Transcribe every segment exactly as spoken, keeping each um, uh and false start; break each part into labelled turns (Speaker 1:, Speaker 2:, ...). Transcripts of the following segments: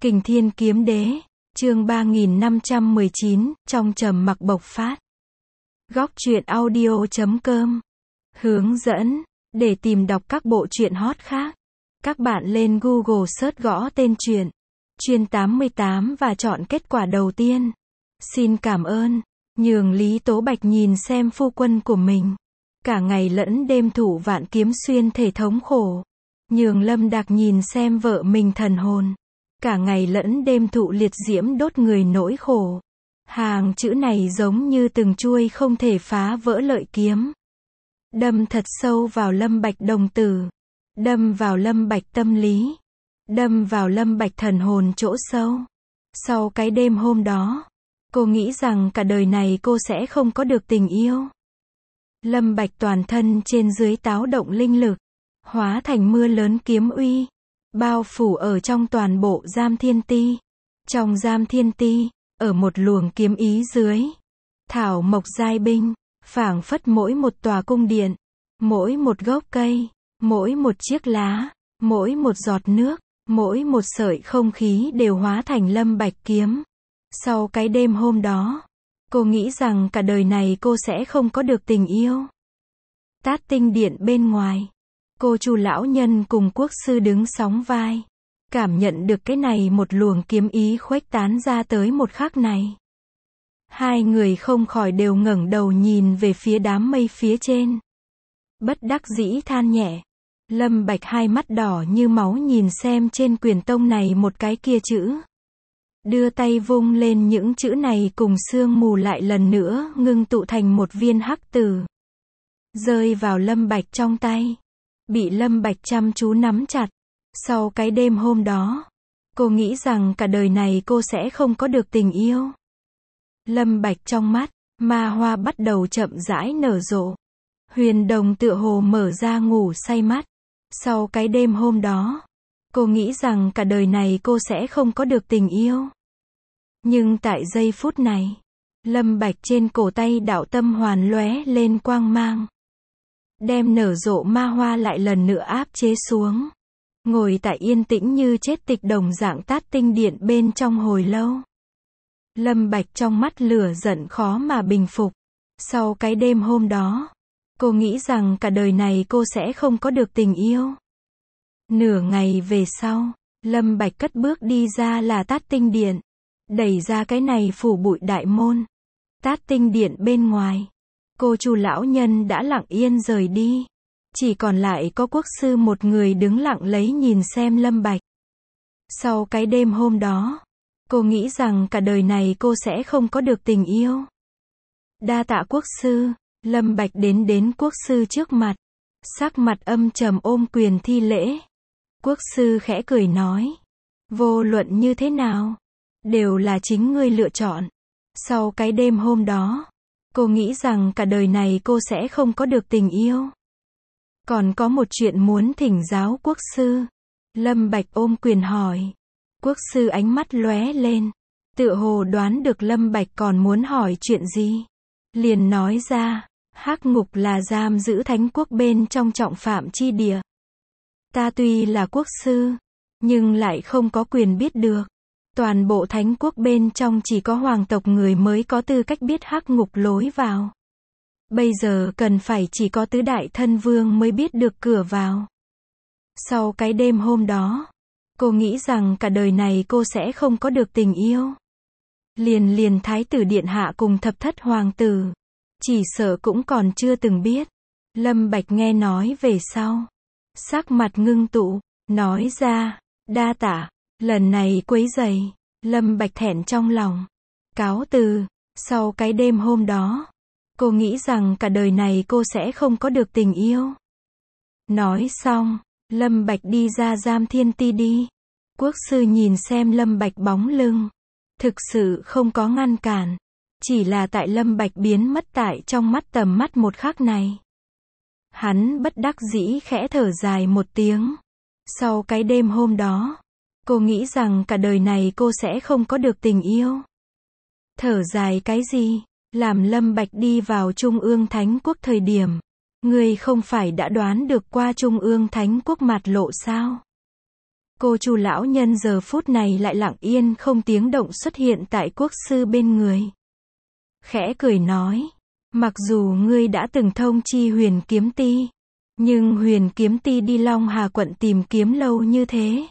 Speaker 1: Kình Thiên Kiếm Đế, chương ba nghìn năm trăm mười chín, trong trầm mặc bộc phát. Góc truyện audio chấm com. Hướng dẫn, để tìm đọc các bộ truyện hot khác, các bạn lên Google search gõ tên truyện, Chuyên tám mươi tám và chọn kết quả đầu tiên. Xin cảm ơn, nhường Lý Tố Bạch nhìn xem phu quân của mình. Cả ngày lẫn đêm thủ vạn kiếm xuyên thể thống khổ. Nhường Lâm Đạc nhìn xem vợ mình thần hồn. Cả ngày lẫn đêm thụ liệt diễm đốt người nỗi khổ. Hàng chữ này giống như từng chuôi không thể phá vỡ lợi kiếm. Đâm thật sâu vào Lâm Bạch đồng tử. Đâm vào Lâm Bạch tâm lý. Đâm vào Lâm Bạch thần hồn chỗ sâu. Sau cái đêm hôm đó, cô nghĩ rằng cả đời này cô sẽ không có được tình yêu. Lâm Bạch toàn thân trên dưới táo động linh lực, hóa thành mưa lớn kiếm uy, bao phủ ở trong toàn bộ Giam Thiên Ti. Trong Giam Thiên Ti, ở một luồng kiếm ý dưới, thảo mộc giai binh, phảng phất mỗi một tòa cung điện, mỗi một gốc cây, mỗi một chiếc lá, mỗi một giọt nước, mỗi một sợi không khí đều hóa thành Lâm Bạch kiếm. Sau cái đêm hôm đó, cô nghĩ rằng cả đời này cô sẽ không có được tình yêu. Tát Tinh Điện bên ngoài, cô Chu lão nhân cùng quốc sư đứng sóng vai, cảm nhận được cái này một luồng kiếm ý khuếch tán ra tới một khắc này. Hai người không khỏi đều ngẩng đầu nhìn về phía đám mây phía trên. Bất đắc dĩ than nhẹ. Lâm Bạch hai mắt đỏ như máu nhìn xem trên quyền tông này một cái kia chữ. Đưa tay vung lên những chữ này cùng sương mù lại lần nữa ngưng tụ thành một viên hắc tử. Rơi vào Lâm Bạch trong tay. Bị Lâm Bạch chăm chú nắm chặt. Sau cái đêm hôm đó, cô nghĩ rằng cả đời này cô sẽ không có được tình yêu. Lâm Bạch trong mắt, ma hoa bắt đầu chậm rãi nở rộ. Huyền Đồng tựa hồ mở ra ngủ say mắt. Sau cái đêm hôm đó, cô nghĩ rằng cả đời này cô sẽ không có được tình yêu. Nhưng tại giây phút này, Lâm Bạch trên cổ tay đạo tâm hoàn lóe lên quang mang. Đem nở rộ ma hoa lại lần nữa áp chế xuống. Ngồi tại yên tĩnh như chết tịch đồng dạng Tát Tinh Điện bên trong hồi lâu. Lâm Bạch trong mắt lửa giận khó mà bình phục. Sau cái đêm hôm đó, cô nghĩ rằng cả đời này cô sẽ không có được tình yêu. Nửa ngày về sau, Lâm Bạch cất bước đi ra là Tát Tinh Điện. Đẩy ra cái này phủ bụi đại môn. Tát Tinh Điện bên ngoài, cô Chu lão nhân đã lặng yên rời đi. Chỉ còn lại có quốc sư một người đứng lặng lấy nhìn xem Lâm Bạch. Sau cái đêm hôm đó, cô nghĩ rằng cả đời này cô sẽ không có được tình yêu. Đa tạ quốc sư. Lâm Bạch đến đến quốc sư trước mặt. Sắc mặt âm trầm ôm quyền thi lễ. Quốc sư khẽ cười nói. Vô luận như thế nào, đều là chính ngươi lựa chọn. Sau cái đêm hôm đó, cô nghĩ rằng cả đời này cô sẽ không có được tình yêu. Còn có một chuyện muốn thỉnh giáo quốc sư. Lâm Bạch ôm quyền hỏi. Quốc sư ánh mắt lóe lên. Tựa hồ đoán được Lâm Bạch còn muốn hỏi chuyện gì. Liền nói ra. Hắc ngục là giam giữ thánh quốc bên trong trọng phạm chi địa. Ta tuy là quốc sư, nhưng lại không có quyền biết được. Toàn bộ thánh quốc bên trong chỉ có hoàng tộc người mới có tư cách biết hắc ngục lối vào. Bây giờ cần phải chỉ có tứ đại thân vương mới biết được cửa vào. Sau cái đêm hôm đó, cô nghĩ rằng cả đời này cô sẽ không có được tình yêu. Liền liền thái tử điện hạ cùng thập thất hoàng tử. Chỉ sợ cũng còn chưa từng biết. Lâm Bạch nghe nói về sau. Sắc mặt ngưng tụ, nói ra, đa tạ, lần này quấy rầy. Lâm Bạch thẹn trong lòng. Cáo từ, sau cái đêm hôm đó, cô nghĩ rằng cả đời này cô sẽ không có được tình yêu. Nói xong, Lâm Bạch đi ra Giam Thiên Ti đi. Quốc sư nhìn xem Lâm Bạch bóng lưng. Thực sự không có ngăn cản. Chỉ là tại Lâm Bạch biến mất tại trong mắt tầm mắt một khắc này. Hắn bất đắc dĩ khẽ thở dài một tiếng. Sau cái đêm hôm đó, cô nghĩ rằng cả đời này cô sẽ không có được tình yêu. Thở dài cái gì? Làm Lâm Bạch đi vào Trung ương Thánh Quốc thời điểm. Người không phải đã đoán được qua Trung ương Thánh Quốc mặt lộ sao? Cô Chu lão nhân giờ phút này lại lặng yên không tiếng động xuất hiện tại quốc sư bên người. Khẽ cười nói, mặc dù ngươi đã từng thông chi Huyền Kiếm Ti, nhưng Huyền Kiếm Ti đi Long Hà quận tìm kiếm lâu như thế,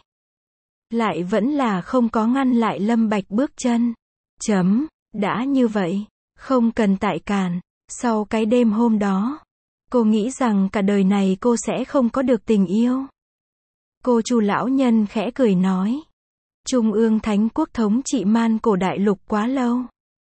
Speaker 1: lại vẫn là không có ngăn lại Lâm Bạch bước chân. Chấm, đã như vậy, không cần tại cản. Sau cái đêm hôm đó, cô nghĩ rằng cả đời này cô sẽ không có được tình yêu. Cô Chu lão nhân khẽ cười nói, Trung ương Thánh quốc thống trị Man Cổ Đại Lục quá lâu,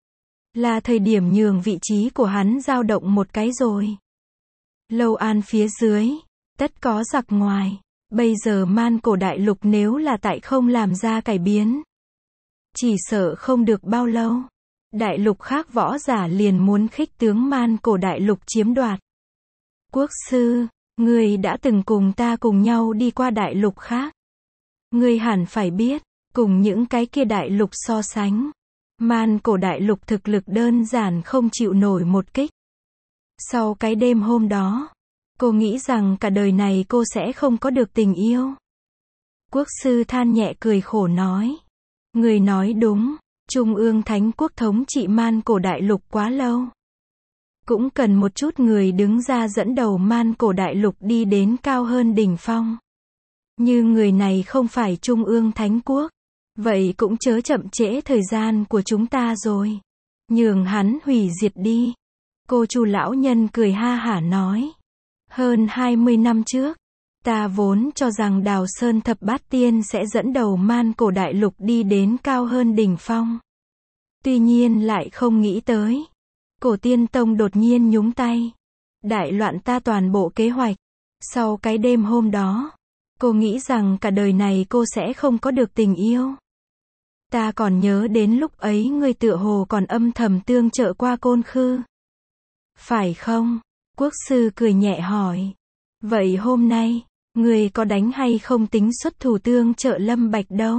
Speaker 1: là thời điểm nhường vị trí của hắn dao động một cái rồi. Lâu An phía dưới, tất có giặc ngoài. Bây giờ Man Cổ Đại Lục nếu là tại không làm ra cải biến, chỉ sợ không được bao lâu, đại lục khác võ giả liền muốn khích tướng Man Cổ Đại Lục chiếm đoạt. Quốc sư, ngươi đã từng cùng ta cùng nhau đi qua đại lục khác. Ngươi hẳn phải biết, cùng những cái kia đại lục so sánh, Man Cổ Đại Lục thực lực đơn giản không chịu nổi một kích. Sau cái đêm hôm đó, cô nghĩ rằng cả đời này cô sẽ không có được tình yêu. Quốc sư than nhẹ cười khổ nói, người nói đúng, Trung ương Thánh quốc thống trị Man Cổ Đại Lục quá lâu, cũng cần một chút người đứng ra dẫn đầu Man Cổ Đại Lục đi đến cao hơn đỉnh phong. Như người này không phải Trung ương Thánh quốc, vậy cũng chớ chậm trễ thời gian của chúng ta rồi, nhường hắn hủy diệt đi. Cô Chu lão nhân cười ha hả nói, hơn hai mươi năm trước, ta vốn cho rằng Đào Sơn Thập Bát Tiên sẽ dẫn đầu Man Cổ Đại Lục đi đến cao hơn đỉnh phong. Tuy nhiên lại không nghĩ tới, Cổ Tiên Tông đột nhiên nhúng tay, đại loạn ta toàn bộ kế hoạch. Sau cái đêm hôm đó, cô nghĩ rằng cả đời này cô sẽ không có được tình yêu. Ta còn nhớ đến lúc ấy ngươi tựa hồ còn âm thầm tương trợ qua Côn Khư. Phải không? Quốc sư cười nhẹ hỏi. Vậy hôm nay, ngươi có đánh hay không tính xuất thủ tương trợ Lâm Bạch đâu?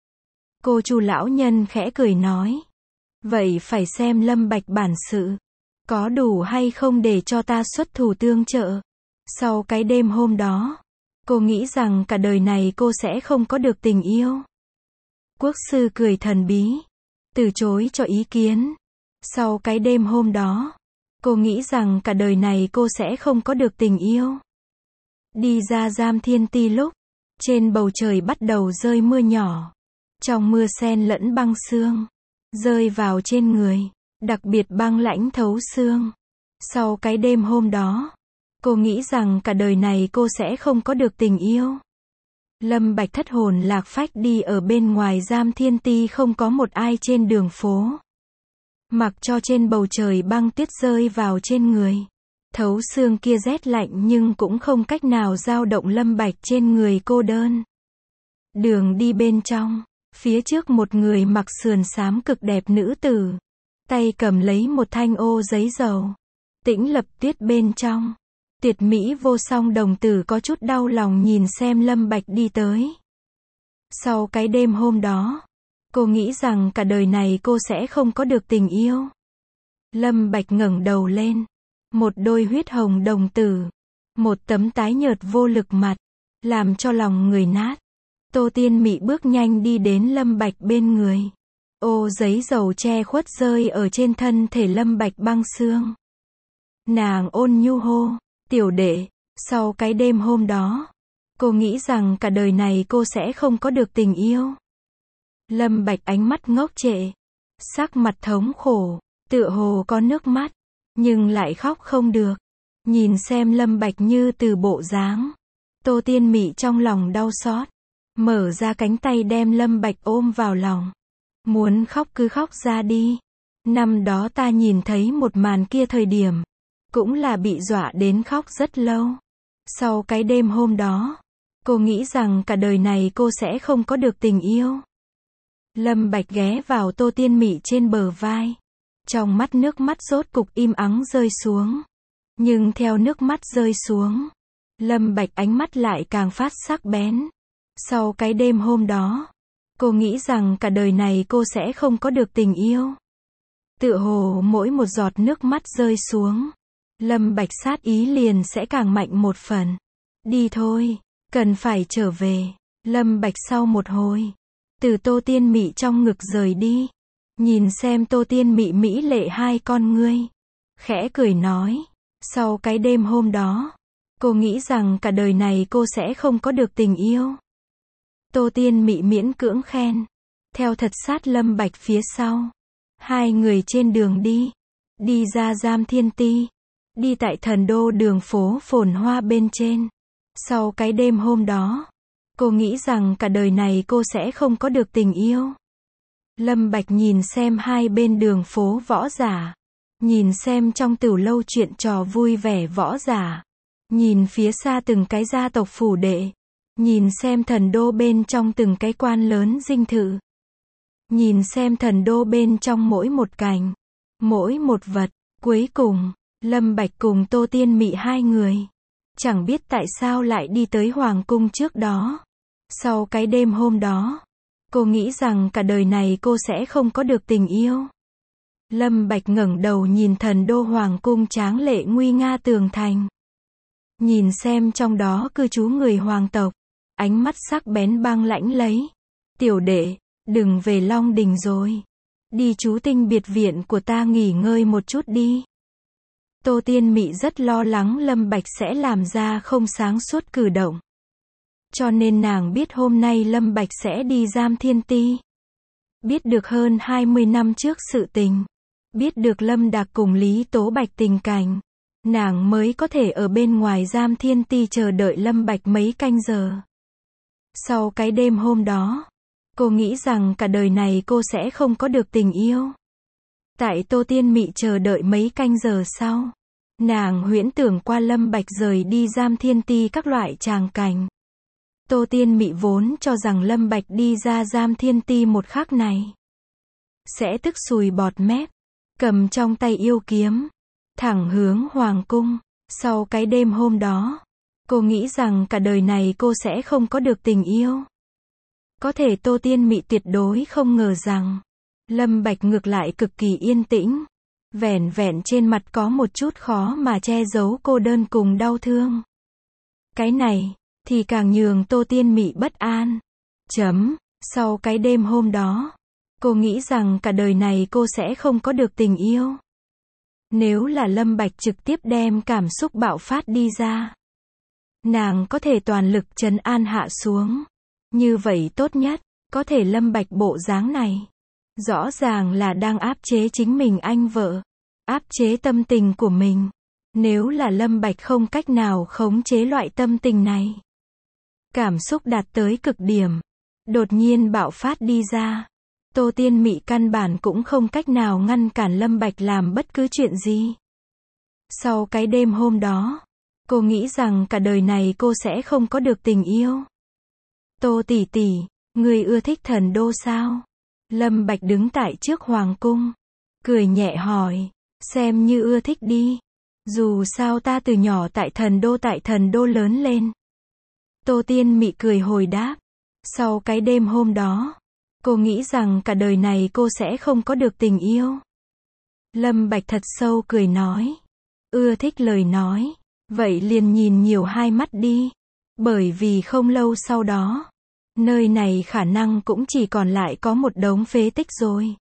Speaker 1: Cô Chu lão nhân khẽ cười nói. Vậy phải xem Lâm Bạch bản sự, có đủ hay không để cho ta xuất thủ tương trợ. Sau cái đêm hôm đó, cô nghĩ rằng cả đời này cô sẽ không có được tình yêu. Quốc sư cười thần bí, từ chối cho ý kiến. Sau cái đêm hôm đó, cô nghĩ rằng cả đời này cô sẽ không có được tình yêu. Đi ra Giam Thiên Ti lúc, trên bầu trời bắt đầu rơi mưa nhỏ. Trong mưa xen lẫn băng sương, rơi vào trên người, đặc biệt băng lãnh thấu xương. Sau cái đêm hôm đó, cô nghĩ rằng cả đời này cô sẽ không có được tình yêu. Lâm Bạch thất hồn lạc phách đi ở bên ngoài Giam Thiên Ti, không có một ai trên đường phố. Mặc cho trên bầu trời băng tuyết rơi vào trên người, thấu xương kia rét lạnh nhưng cũng không cách nào dao động Lâm Bạch trên người cô đơn. Đường đi bên trong, phía trước một người mặc sườn xám cực đẹp nữ tử, tay cầm lấy một thanh ô giấy dầu. Tĩnh Lập Tuyết bên trong, tuyệt mỹ vô song đồng tử có chút đau lòng nhìn xem Lâm Bạch đi tới. Sau cái đêm hôm đó, cô nghĩ rằng cả đời này cô sẽ không có được tình yêu. Lâm Bạch ngẩng đầu lên, một đôi huyết hồng đồng tử, một tấm tái nhợt vô lực mặt, làm cho lòng người nát. Tô Tiên Mị bước nhanh đi đến Lâm Bạch bên người. Ô giấy dầu che khuất rơi ở trên thân thể Lâm Bạch băng xương. Nàng ôn nhu hô, tiểu đệ. Sau cái đêm hôm đó, cô nghĩ rằng cả đời này cô sẽ không có được tình yêu. Lâm Bạch ánh mắt ngốc trệ, sắc mặt thống khổ, tựa hồ có nước mắt, nhưng lại khóc không được. Nhìn xem Lâm Bạch như từ bộ dáng, Tô Tiên Mị trong lòng đau xót, mở ra cánh tay đem Lâm Bạch ôm vào lòng. Muốn khóc cứ khóc ra đi. Năm đó ta nhìn thấy một màn kia thời điểm, cũng là bị dọa đến khóc rất lâu. Sau cái đêm hôm đó, cô nghĩ rằng cả đời này cô sẽ không có được tình yêu. Lâm Bạch ghé vào Tô Tiên Mị trên bờ vai. Trong mắt nước mắt rốt cục im ắng rơi xuống. Nhưng theo nước mắt rơi xuống, Lâm Bạch ánh mắt lại càng phát sắc bén. Sau cái đêm hôm đó, cô nghĩ rằng cả đời này cô sẽ không có được tình yêu. Tựa hồ mỗi một giọt nước mắt rơi xuống, Lâm Bạch sát ý liền sẽ càng mạnh một phần. Đi thôi, cần phải trở về. Lâm Bạch sau một hồi, từ Tô Tiên Mị trong ngực rời đi, nhìn xem Tô Tiên Mị mỹ lệ hai con ngươi, khẽ cười nói, sau cái đêm hôm đó, cô nghĩ rằng cả đời này cô sẽ không có được tình yêu. Tô Tiên Mị miễn cưỡng khen, theo thật sát Lâm Bạch phía sau. Hai người trên đường đi, đi ra Giam Thiên Ti, đi tại thần đô đường phố phồn hoa bên trên. Sau cái đêm hôm đó, cô nghĩ rằng cả đời này cô sẽ không có được tình yêu. Lâm Bạch nhìn xem hai bên đường phố võ giả, nhìn xem trong tửu lâu chuyện trò vui vẻ võ giả, nhìn phía xa từng cái gia tộc phủ đệ, nhìn xem thần đô bên trong từng cái quan lớn dinh thự, nhìn xem thần đô bên trong mỗi một cảnh, mỗi một vật. Cuối cùng, Lâm Bạch cùng Tô Tiên Mị hai người, chẳng biết tại sao lại đi tới hoàng cung trước đó. Sau cái đêm hôm đó, cô nghĩ rằng cả đời này cô sẽ không có được tình yêu. Lâm Bạch ngẩng đầu nhìn thần đô hoàng cung tráng lệ nguy nga tường thành, nhìn xem trong đó cư trú người hoàng tộc, ánh mắt sắc bén băng lãnh lấy. Tiểu đệ, đừng về Long Đình rồi, đi trú tinh biệt viện của ta nghỉ ngơi một chút đi. Tô Tiên Mị rất lo lắng Lâm Bạch sẽ làm ra không sáng suốt cử động, cho nên nàng biết hôm nay Lâm Bạch sẽ đi Giam Thiên Ti. Biết được hơn hai mươi năm trước sự tình, biết được Lâm Đạc cùng Lý Tố Bạch tình cảnh, nàng mới có thể ở bên ngoài Giam Thiên Ti chờ đợi Lâm Bạch mấy canh giờ. Sau cái đêm hôm đó, cô nghĩ rằng cả đời này cô sẽ không có được tình yêu. Tại Tô Tiên Mị chờ đợi mấy canh giờ sau, nàng huyễn tưởng qua Lâm Bạch rời đi Giam Thiên Ti các loại tràng cảnh. Tô Tiên Mị vốn cho rằng Lâm Bạch đi ra Giam Thiên Ti một khắc này, sẽ tức sùi bọt mép, cầm trong tay yêu kiếm, thẳng hướng hoàng cung. Sau cái đêm hôm đó, cô nghĩ rằng cả đời này cô sẽ không có được tình yêu. Có thể Tô Tiên Mị tuyệt đối không ngờ rằng, Lâm Bạch ngược lại cực kỳ yên tĩnh, vẻn vẹn trên mặt có một chút khó mà che giấu cô đơn cùng đau thương. Cái này, thì càng nhường Tô Tiên Mị bất an. Chấm, sau cái đêm hôm đó, cô nghĩ rằng cả đời này cô sẽ không có được tình yêu. Nếu là Lâm Bạch trực tiếp đem cảm xúc bạo phát đi ra, nàng có thể toàn lực trấn an hạ xuống. Như vậy tốt nhất, có thể Lâm Bạch bộ dáng này, rõ ràng là đang áp chế chính mình anh vợ, áp chế tâm tình của mình. Nếu là Lâm Bạch không cách nào khống chế loại tâm tình này, cảm xúc đạt tới cực điểm, đột nhiên bạo phát đi ra, Tô Tiên Mị căn bản cũng không cách nào ngăn cản Lâm Bạch làm bất cứ chuyện gì. Sau cái đêm hôm đó, cô nghĩ rằng cả đời này cô sẽ không có được tình yêu. Tô tỷ tỷ, người ưa thích thần đô sao? Lâm Bạch đứng tại trước hoàng cung, cười nhẹ hỏi, xem như ưa thích đi. Dù sao ta từ nhỏ tại thần đô tại thần đô lớn lên. Tô Tiên Mị cười hồi đáp. Sau cái đêm hôm đó, cô nghĩ rằng cả đời này cô sẽ không có được tình yêu. Lâm Bạch thật sâu cười nói, ưa thích lời nói, vậy liền nhìn nhiều hai mắt đi. Bởi vì không lâu sau đó, nơi này khả năng cũng chỉ còn lại có một đống phế tích rồi.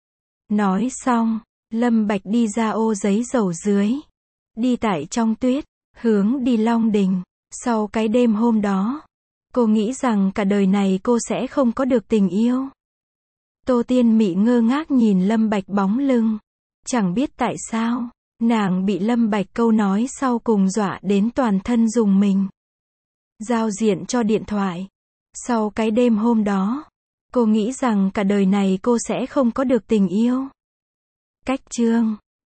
Speaker 1: Nói xong, Lâm Bạch đi ra ô giấy dầu dưới, đi tại trong tuyết, hướng đi Long Đình. Sau cái đêm hôm đó, cô nghĩ rằng cả đời này cô sẽ không có được tình yêu. Tô Tiên Mị ngơ ngác nhìn Lâm Bạch bóng lưng, chẳng biết tại sao, nàng bị Lâm Bạch câu nói sau cùng dọa đến toàn thân rùng mình. Giao diện cho điện thoại. Sau cái đêm hôm đó, cô nghĩ rằng cả đời này cô sẽ không có được tình yêu. Cách chương